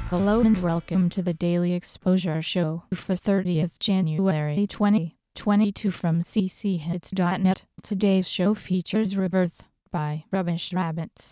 Hello and welcome to the Daily Exposure Show for 30th January 2022 from cchits.net. Today's show features Rebirth by Rubbish Rabbits.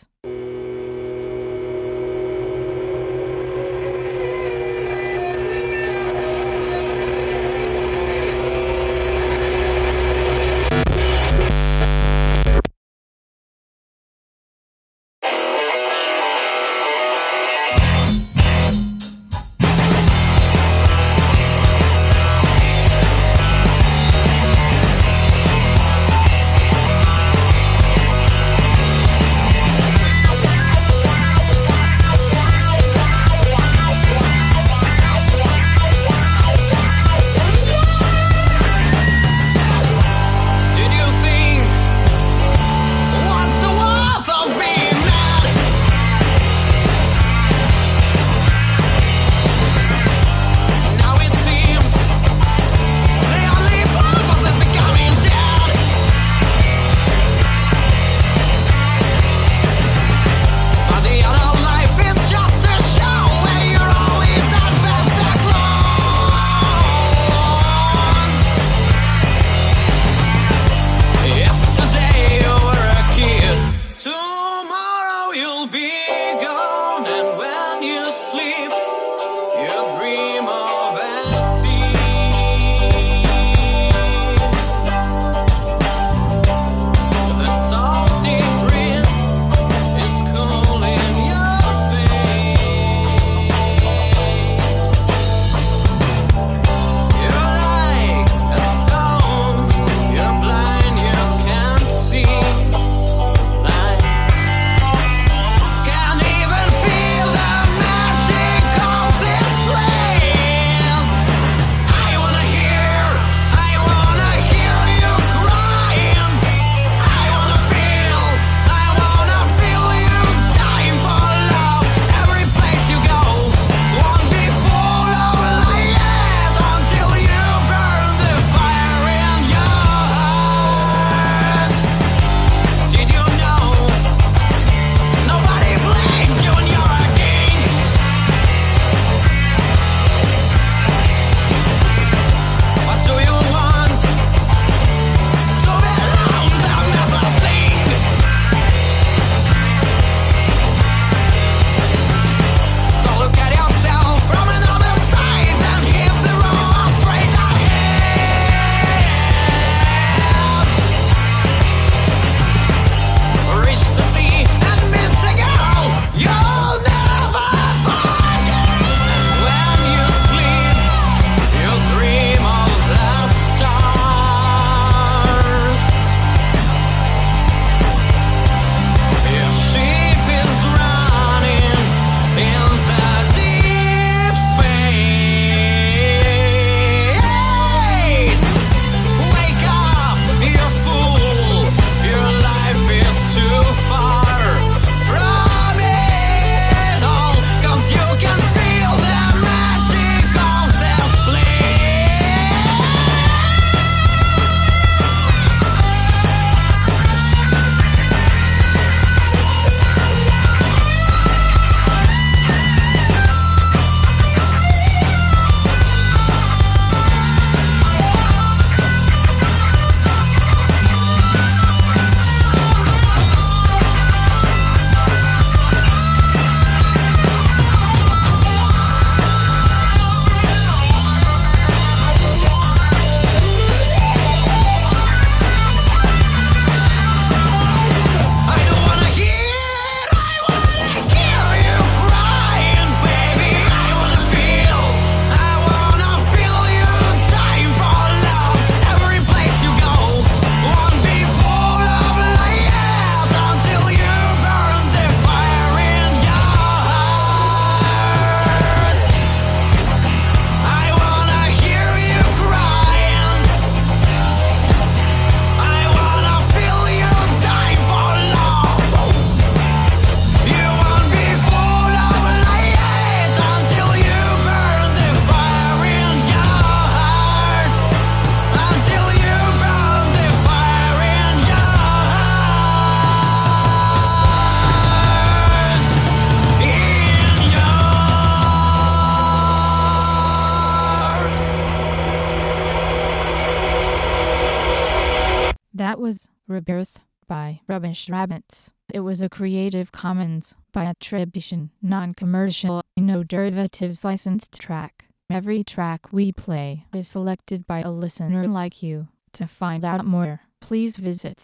That was Rebirth by Rubbish Rabbits. It was a Creative Commons by attribution, non-commercial, no derivatives licensed track. Every track we play is selected by a listener like you. To find out more, please visit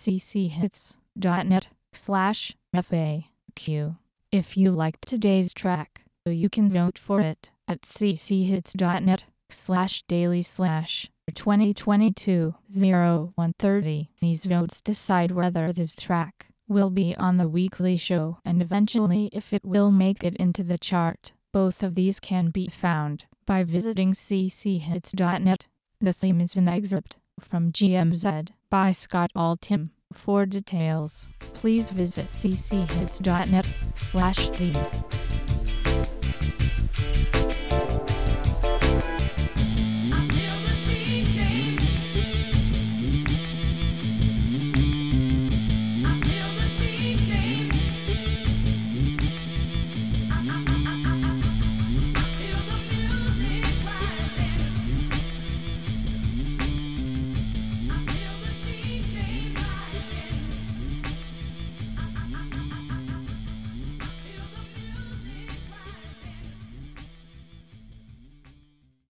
cchits.net/FAQ. If you liked today's track, you can vote for it at cchits.net/daily/2022-0130. These votes decide whether this track will be on the weekly show and eventually if it will make it into the chart. Both of these can be found by visiting cchits.net. The theme is an excerpt from GMZ by Scott Altham. For details, please visit cchits.net/theme.